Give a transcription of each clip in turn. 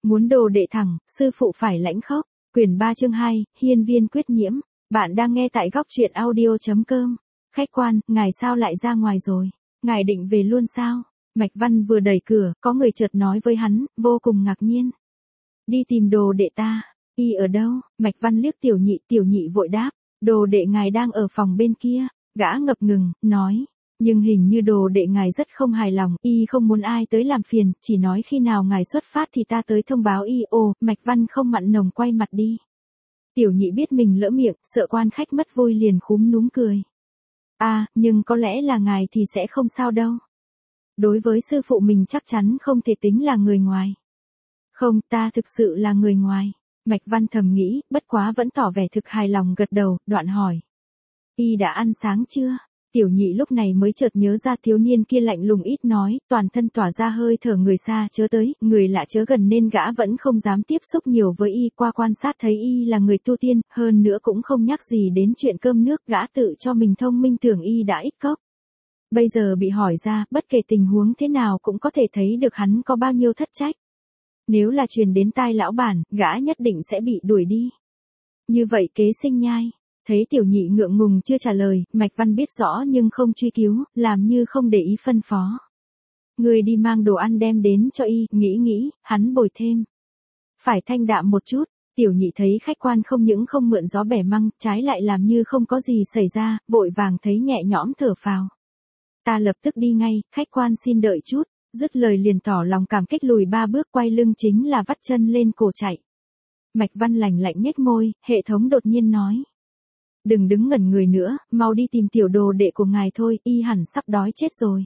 Muốn đồ đệ thẳng, sư phụ phải lãnh khốc. Quyển 3 chương 2, hiên viên quyết nhiễm. Bạn đang nghe tại góc truyện audio.com. Khách quan, ngài sao lại ra ngoài rồi? Ngài định về luôn sao? Mạch Văn vừa đẩy cửa, có người chợt nói với hắn, vô cùng ngạc nhiên. Đi tìm đồ đệ ta. Y ở đâu? Mạch Văn liếc tiểu nhị vội đáp. Đồ đệ ngài đang ở phòng bên kia. Gã ngập ngừng, nói. Nhưng hình như đồ đệ ngài rất không hài lòng, y không muốn ai tới làm phiền, chỉ nói khi nào ngài xuất phát thì ta tới thông báo y. Ồ, Mạch Văn không mặn nồng quay mặt đi. Tiểu nhị biết mình lỡ miệng, sợ quan khách mất vui liền khúm núm cười. À, nhưng có lẽ là ngài thì sẽ không sao đâu. Đối với sư phụ mình chắc chắn không thể tính là người ngoài. Không, ta thực sự là người ngoài. Mạch Văn thầm nghĩ, bất quá vẫn tỏ vẻ thực hài lòng gật đầu, đoạn hỏi. Y đã ăn sáng chưa? Tiểu nhị lúc này mới chợt nhớ ra thiếu niên kia lạnh lùng ít nói, toàn thân tỏa ra hơi thở người xa chớ tới, người lạ chớ gần nên gã vẫn không dám tiếp xúc nhiều với y. Qua quan sát thấy y là người tu tiên, hơn nữa cũng không nhắc gì đến chuyện cơm nước, gã tự cho mình thông minh tưởng y đã ít cốc. Bây giờ bị hỏi ra, bất kể tình huống thế nào cũng có thể thấy được hắn có bao nhiêu thất trách. Nếu là truyền đến tai lão bản, gã nhất định sẽ bị đuổi đi. Như vậy kế sinh nhai. Thấy tiểu nhị ngượng ngùng chưa trả lời, Mạch Văn biết rõ nhưng không truy cứu, làm như không để ý phân phó. Người đi mang đồ ăn đem đến cho y, nghĩ, hắn bồi thêm. Phải thanh đạm một chút, tiểu nhị thấy khách quan không những không mượn gió bẻ măng, trái lại làm như không có gì xảy ra, vội vàng thấy nhẹ nhõm thở phào. Ta lập tức đi ngay, khách quan xin đợi chút, dứt lời liền tỏ lòng cảm kích lùi 3 bước quay lưng chính là vắt chân lên cổ chạy. Mạch Văn lạnh lạnh nhếch môi, hệ thống đột nhiên nói. Đừng đứng ngẩn người nữa, mau đi tìm tiểu đồ đệ của ngài thôi, y hẳn sắp đói chết rồi.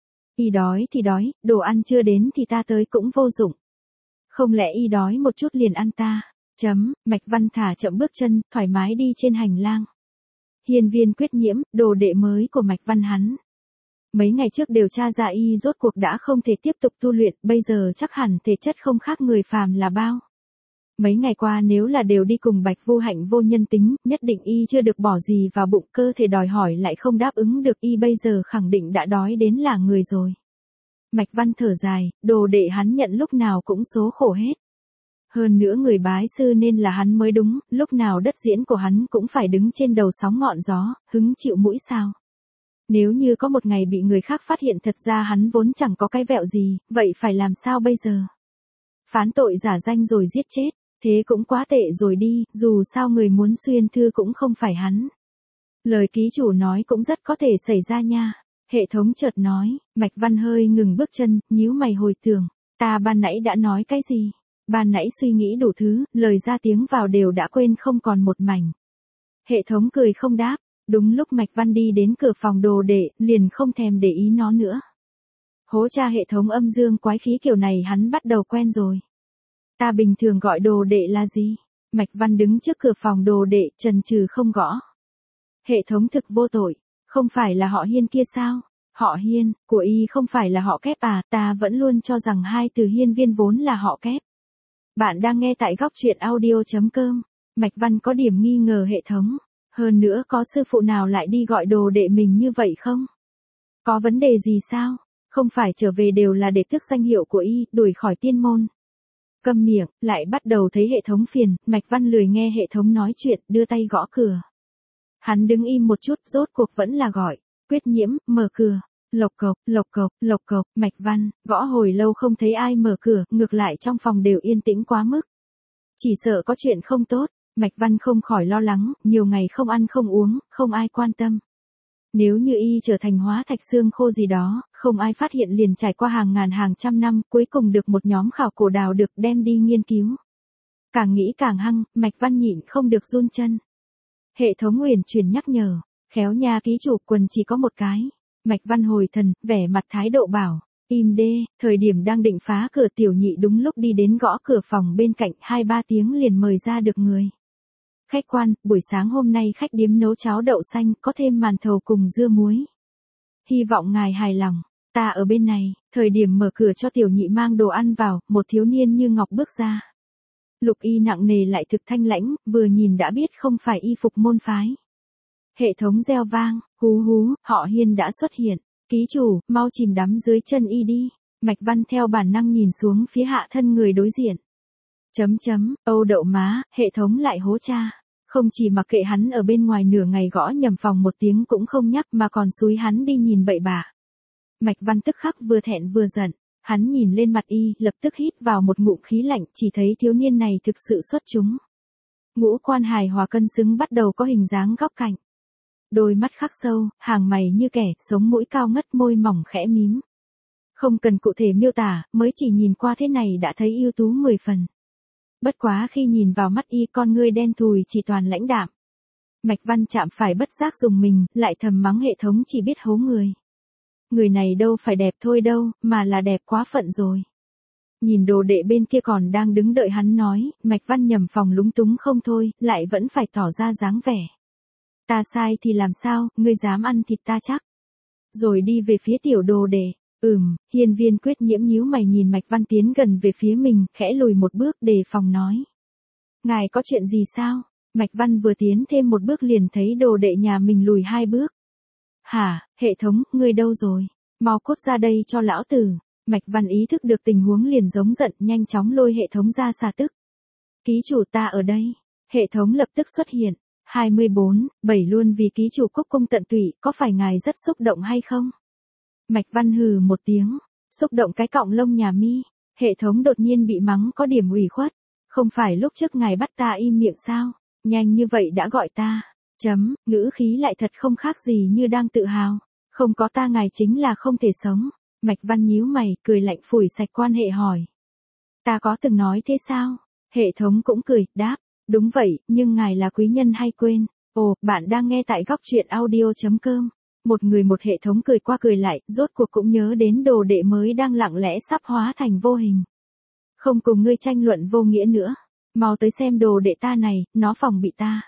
Y đói thì đói, đồ ăn chưa đến thì ta tới cũng vô dụng. Không lẽ y đói một chút liền ăn ta? Mạch Văn thả chậm bước chân, thoải mái đi trên hành lang. Hiên viên quyết nhiễm, đồ đệ mới của Mạch Văn hắn. Mấy ngày trước điều tra ra y rốt cuộc đã không thể tiếp tục tu luyện, bây giờ chắc hẳn thể chất không khác người phàm là bao. Mấy ngày qua nếu là đều đi cùng Bạch Vô Hạnh vô nhân tính, nhất định y chưa được bỏ gì vào bụng, cơ thể đòi hỏi lại không đáp ứng được, y bây giờ khẳng định đã đói đến là người rồi. Mạch Văn thở dài, đồ đệ hắn nhận lúc nào cũng số khổ hết. Hơn nữa người bái sư nên là hắn mới đúng, lúc nào đất diễn của hắn cũng phải đứng trên đầu sóng ngọn gió, hứng chịu mũi sao. Nếu như có một ngày bị người khác phát hiện thật ra hắn vốn chẳng có cái vẹo gì, vậy phải làm sao bây giờ? Phán tội giả danh rồi giết chết. Thế cũng quá tệ rồi đi, dù sao người muốn xuyên thư cũng không phải hắn. Lời ký chủ nói cũng rất có thể xảy ra nha. Hệ thống chợt nói, Mạch Văn hơi ngừng bước chân, nhíu mày hồi tưởng. Ta ban nãy đã nói cái gì? Ban nãy suy nghĩ đủ thứ, lời ra tiếng vào đều đã quên không còn một mảnh. Hệ thống cười không đáp, đúng lúc Mạch Văn đi đến cửa phòng đồ đệ, liền không thèm để ý nó nữa. Hố cha hệ thống âm dương quái khí kiểu này hắn bắt đầu quen rồi. Ta bình thường gọi đồ đệ là gì? Mạch Văn đứng trước cửa phòng đồ đệ, chần chừ không gõ. Hệ thống thực vô tội, không phải là họ Hiên kia sao? Họ Hiên, của y không phải là họ Kép à, ta vẫn luôn cho rằng hai từ hiên viên vốn là họ Kép. Bạn đang nghe tại góc truyện audio.com. Mạch Văn có điểm nghi ngờ hệ thống. Hơn nữa có sư phụ nào lại đi gọi đồ đệ mình như vậy không? Có vấn đề gì sao? Không phải trở về đều là để tước danh hiệu của y, đuổi khỏi tiên môn. Câm miệng, lại bắt đầu thấy hệ thống phiền, Mạch Văn lười nghe hệ thống nói chuyện, đưa tay gõ cửa. Hắn đứng im một chút, rốt cuộc vẫn là gọi. Quyết nhiễm, mở cửa. Lộc cộc, Mạch Văn, gõ hồi lâu không thấy ai mở cửa, ngược lại trong phòng đều yên tĩnh quá mức. Chỉ sợ có chuyện không tốt, Mạch Văn không khỏi lo lắng, nhiều ngày không ăn không uống, không ai quan tâm. Nếu như y trở thành hóa thạch xương khô gì đó, không ai phát hiện liền trải qua hàng ngàn hàng trăm năm, cuối cùng được một nhóm khảo cổ đào được đem đi nghiên cứu. Càng nghĩ càng hăng, Mạch Văn nhịn không được run chân. Hệ thống uyển chuyển nhắc nhở, khéo nha ký chủ, quần chỉ có một cái. Mạch Văn hồi thần, vẻ mặt thái độ bảo, im đê. Thời điểm đang định phá cửa, tiểu nhị đúng lúc đi đến gõ cửa phòng bên cạnh, 2-3 tiếng liền mời ra được người. Khách quan, buổi sáng hôm nay khách điếm nấu cháo đậu xanh, có thêm màn thầu cùng dưa muối. Hy vọng ngài hài lòng. Ta ở bên này. Thời điểm mở cửa cho tiểu nhị mang đồ ăn vào, một thiếu niên như ngọc bước ra. Lục y nặng nề lại thực thanh lãnh, vừa nhìn đã biết không phải y phục môn phái. Hệ thống reo vang, hú, họ Hiên đã xuất hiện. Ký chủ, mau chìm đắm dưới chân y đi. Mạch Văn theo bản năng nhìn xuống phía hạ thân người đối diện. Âu đậu má, hệ thống lại hố cha. Không chỉ mặc kệ hắn ở bên ngoài nửa ngày gõ nhầm phòng một tiếng cũng không nhắc mà còn xúi hắn đi nhìn bậy bạ. Mạch Văn tức khắc vừa thẹn vừa giận, hắn nhìn lên mặt y, lập tức hít vào một ngụm khí lạnh, chỉ thấy thiếu niên này thực sự xuất chúng. Ngũ quan hài hòa cân xứng bắt đầu có hình dáng góc cạnh. Đôi mắt khắc sâu, hàng mày như kẻ, sống mũi cao ngất, môi mỏng khẽ mím. Không cần cụ thể miêu tả, mới chỉ nhìn qua thế này đã thấy ưu tú 10 phần. Bất quá khi nhìn vào mắt y, con ngươi đen thùi chỉ toàn lãnh đạm. Mạch Văn chạm phải bất giác dùng mình, lại thầm mắng hệ thống chỉ biết hố người. Người này đâu phải đẹp thôi đâu, mà là đẹp quá phận rồi. Nhìn đồ đệ bên kia còn đang đứng đợi hắn nói, Mạch Văn nhầm phòng lúng túng không thôi, lại vẫn phải tỏ ra dáng vẻ. Ta sai thì làm sao, ngươi dám ăn thịt ta chắc. Rồi đi về phía tiểu đồ đệ. Hiên Viên Quyết Nhiễm nhíu mày nhìn Mạch Văn tiến gần về phía mình, khẽ lùi một bước đề phòng nói. Ngài có chuyện gì sao? Mạch Văn vừa tiến thêm một bước liền thấy đồ đệ nhà mình lùi 2 bước. Hả, hệ thống, ngươi đâu rồi? Mau cút ra đây cho lão tử. Mạch Văn ý thức được tình huống liền giống giận, nhanh chóng lôi hệ thống ra xà tức. Ký chủ ta ở đây. Hệ thống lập tức xuất hiện. 24/7 luôn vì ký chủ cúc cung tận tụy, có phải ngài rất xúc động hay không? Mạch Văn hừ một tiếng, xúc động cái cọng lông nhà mi. Hệ thống đột nhiên bị mắng có điểm ủy khuất. Không phải lúc trước ngài bắt ta im miệng sao? Nhanh như vậy đã gọi ta. Ngữ khí lại thật không khác gì như đang tự hào. Không có ta ngài chính là không thể sống. Mạch Văn nhíu mày, cười lạnh phủi sạch quan hệ hỏi. Ta có từng nói thế sao? Hệ thống cũng cười, đáp. Đúng vậy, nhưng ngài là quý nhân hay quên? Ồ, bạn đang nghe tại góc truyện audio.com. Một người một hệ thống cười qua cười lại, rốt cuộc cũng nhớ đến đồ đệ mới đang lặng lẽ sắp hóa thành vô hình. Không cùng ngươi tranh luận vô nghĩa nữa. Mau tới xem đồ đệ ta này, nó phòng bị ta.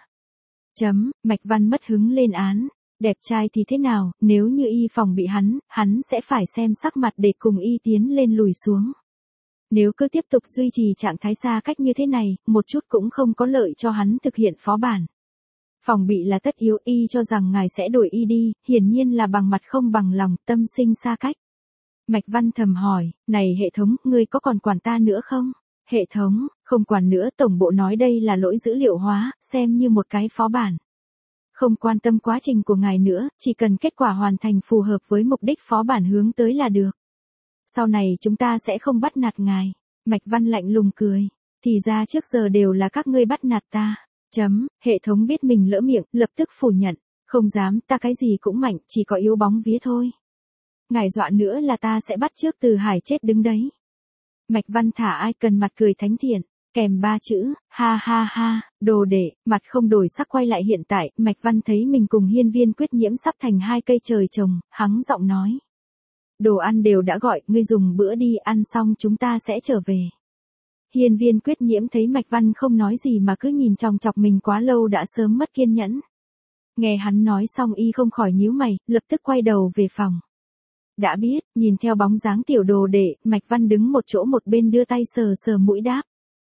Mạch Văn mất hứng lên án. Đẹp trai thì thế nào, nếu như y phòng bị hắn sẽ phải xem sắc mặt để cùng y tiến lên lùi xuống. Nếu cứ tiếp tục duy trì trạng thái xa cách như thế này, một chút cũng không có lợi cho hắn thực hiện phó bản. Phòng bị là tất yếu, y cho rằng ngài sẽ đuổi y đi, hiển nhiên là bằng mặt không bằng lòng, tâm sinh xa cách. Mạch Văn thầm hỏi, này hệ thống, ngươi có còn quản ta nữa không? Hệ thống, không quản nữa, tổng bộ nói đây là lỗi dữ liệu hóa, xem như một cái phó bản. Không quan tâm quá trình của ngài nữa, chỉ cần kết quả hoàn thành phù hợp với mục đích phó bản hướng tới là được. Sau này chúng ta sẽ không bắt nạt ngài. Mạch Văn lạnh lùng cười. Thì ra trước giờ đều là các ngươi bắt nạt ta. Hệ thống biết mình lỡ miệng, lập tức phủ nhận. Không dám, ta cái gì cũng mạnh, chỉ có yếu bóng vía thôi. Ngài dọa nữa là ta sẽ bắt trước Từ Hải chết đứng đấy. Mạch Văn thả ai cần mặt cười thánh thiện. Kèm 3 chữ, ha ha ha, đồ đệ, mặt không đổi sắc quay lại hiện tại, Mạch Văn thấy mình cùng Hiên Viên Quyết Nhiễm sắp thành 2 cây trời trồng, hắng giọng nói. Đồ ăn đều đã gọi, ngươi dùng bữa đi, ăn xong chúng ta sẽ trở về. Hiên Viên Quyết Nhiễm thấy Mạch Văn không nói gì mà cứ nhìn chòng chọc mình quá lâu đã sớm mất kiên nhẫn. Nghe hắn nói xong y không khỏi nhíu mày, lập tức quay đầu về phòng. Đã biết, nhìn theo bóng dáng tiểu đồ đệ, Mạch Văn đứng một chỗ một bên đưa tay sờ sờ mũi đáp.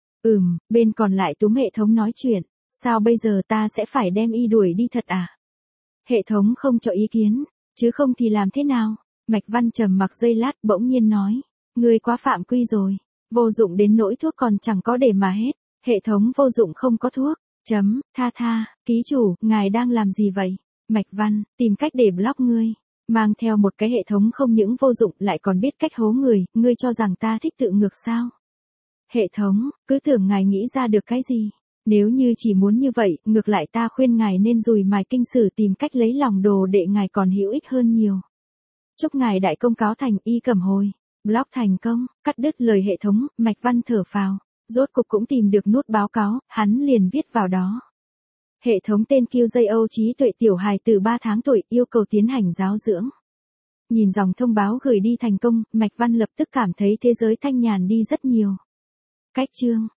Bên còn lại túm hệ thống nói chuyện, sao bây giờ ta sẽ phải đem y đuổi đi thật à? Hệ thống không cho ý kiến, chứ không thì làm thế nào? Mạch Văn trầm mặc giây lát bỗng nhiên nói, ngươi quá phạm quy rồi, vô dụng đến nỗi thuốc còn chẳng có để mà hết, hệ thống vô dụng không có thuốc, tha, ký chủ, ngài đang làm gì vậy? Mạch Văn, tìm cách để block ngươi, mang theo một cái hệ thống không những vô dụng lại còn biết cách hố người, ngươi cho rằng ta thích tự ngược sao? Hệ thống, cứ tưởng ngài nghĩ ra được cái gì? Nếu như chỉ muốn như vậy, ngược lại ta khuyên ngài nên dùi mài kinh sử tìm cách lấy lòng đồ đệ ngài còn hữu ích hơn nhiều. Chúc ngài đại công cáo thành, y cầm hồi. Block thành công, cắt đứt lời hệ thống, Mạch Văn thở phào. Rốt cục cũng tìm được nút báo cáo, hắn liền viết vào đó. Hệ thống tên QJO trí tuệ tiểu hài từ 3 tháng tuổi yêu cầu tiến hành giáo dưỡng. Nhìn dòng thông báo gửi đi thành công, Mạch Văn lập tức cảm thấy thế giới thanh nhàn đi rất nhiều. Cách chương